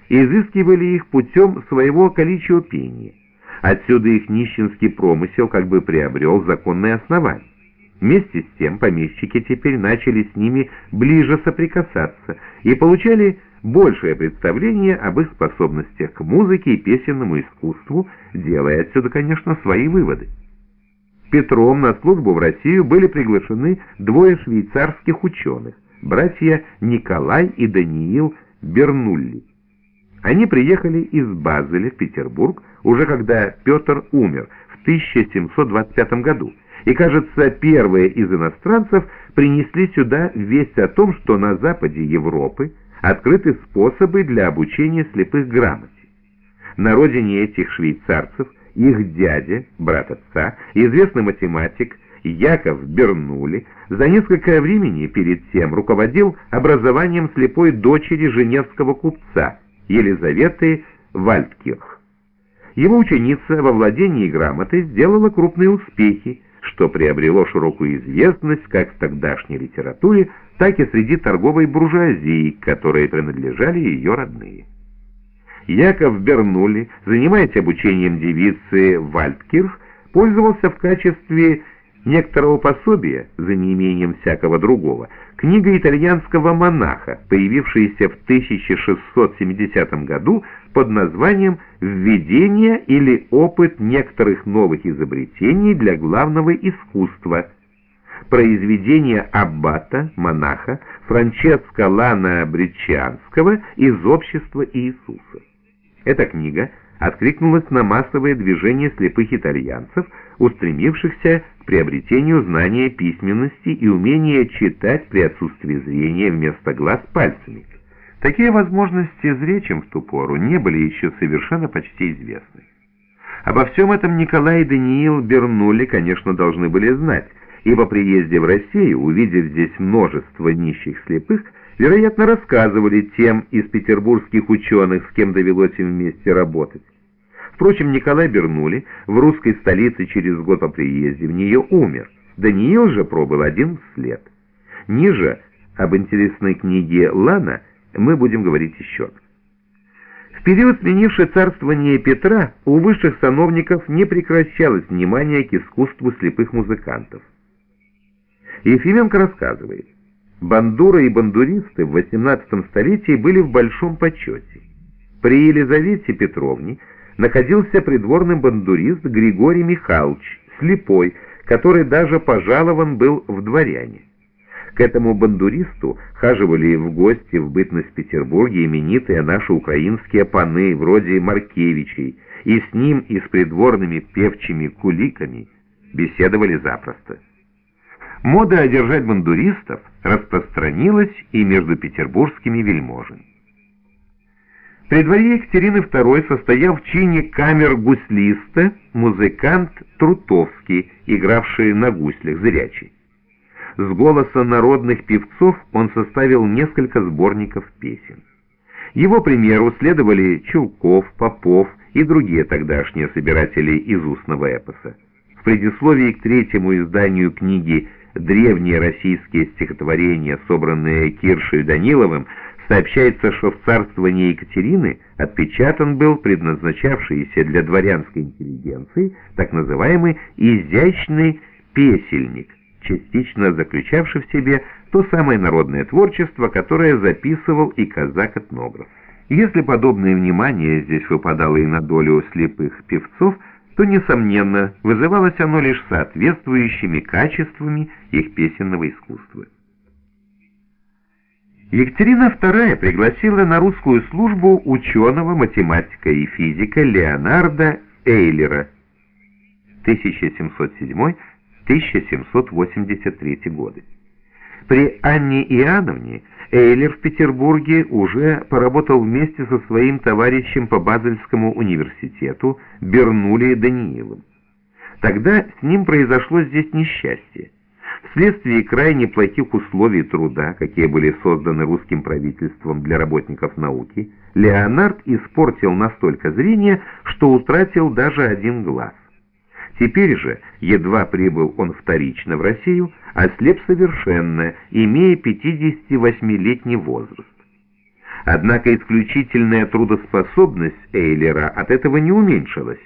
и изыскивали их путем своего каличиопения. Отсюда их нищенский промысел как бы приобрел законное основание. Вместе с тем помещики теперь начали с ними ближе соприкасаться и получали большее представление об их способностях к музыке и песенному искусству, делая отсюда, конечно, свои выводы. Петром на службу в Россию были приглашены двое швейцарских ученых, братья Николай и Даниил Бернулли. Они приехали из Базеля в Петербург уже когда Петр умер в 1725 году, и, кажется, первые из иностранцев принесли сюда весть о том, что на западе Европы открыты способы для обучения слепых грамоте. На родине этих швейцарцев их дядя, брат отца, известный математик Яков Бернулли, за несколько времени перед тем руководил образованием слепой дочери женевского купца Елизаветы Вальдкирх. Его ученица во владении грамотой сделала крупные успехи, что приобрело широкую известность как в тогдашней литературе, так и среди торговой буржуазии, которой принадлежали ее родные. Яков Бернулли, занимаясь обучением девицы Вальдкирх, пользовался в качестве некоторого пособия, за неимением всякого другого, книга итальянского монаха, появившаяся в 1670 году под названием «Введение или опыт некоторых новых изобретений для главного искусства», произведение аббата, монаха Франческо Лана Бричианского из «Общества Иисуса». Эта книга откликнулась на массовое движение слепых итальянцев, устремившихся к приобретению знания письменности и умения читать при отсутствии зрения вместо глаз пальцами. Такие возможности зрячим в ту пору не были еще совершенно почти известны. Обо всем этом Николай и Даниил Бернулли, конечно, должны были знать, и по приезде в Россию, увидев здесь множество нищих слепых, вероятно, рассказывали тем из петербургских ученых, с кем довелось им вместе работать. Впрочем, Николай Бернулли в русской столице через год по приезде в нее умер. Даниил же пробыл один вслед. Ниже об интересной книге Лана мы будем говорить еще. В период, сменивший царствование Петра, у высших сановников не прекращалось внимание к искусству слепых музыкантов. Ефименко рассказывает: бандуры и бандуристы в XVIII столетии были в большом почете. При Елизавете Петровне находился придворный бандурист Григорий Михайлович, слепой, который даже пожалован был в дворяне. К этому бандуристу хаживали в гости в бытность в Петербурге именитые наши украинские паны, вроде Маркевичей, и с ним и с придворными певчими куликами беседовали запросто. Мода одержать бандуристов распространилась и между петербургскими вельможами. При дворе Екатерины II состоял в чине камер-гуслиста музыкант Трутовский, игравший на гуслях, зрячий. С голоса народных певцов он составил несколько сборников песен. Его примеру следовали Чулков, Попов и другие тогдашние собиратели из устного эпоса. В предисловии к третьему изданию книги «Древние российские стихотворения», собранные Киршей и Даниловым, сообщается, что в царствовании Екатерины отпечатан был предназначавшийся для дворянской интеллигенции так называемый «изящный песельник», частично заключавший в себе то самое народное творчество, которое записывал и казак-этнограф. Если подобное внимание здесь выпадало и на долю слепых певцов, то, несомненно, вызывалось оно лишь соответствующими качествами их песенного искусства. Екатерина II пригласила на русскую службу ученого, математика и физика Леонарда Эйлера 1707-1783 годы. При Анне Иоанновне Эйлер в Петербурге уже поработал вместе со своим товарищем по Базельскому университету Бернулли Даниилом. Тогда с ним произошло здесь несчастье. Вследствие крайне плохих условий труда, какие были созданы русским правительством для работников науки, Леонард испортил настолько зрение, что утратил даже один глаз. Теперь же, едва прибыл он вторично в Россию, ослеп совершенно, имея 58-летний возраст. Однако исключительная трудоспособность Эйлера от этого не уменьшилась.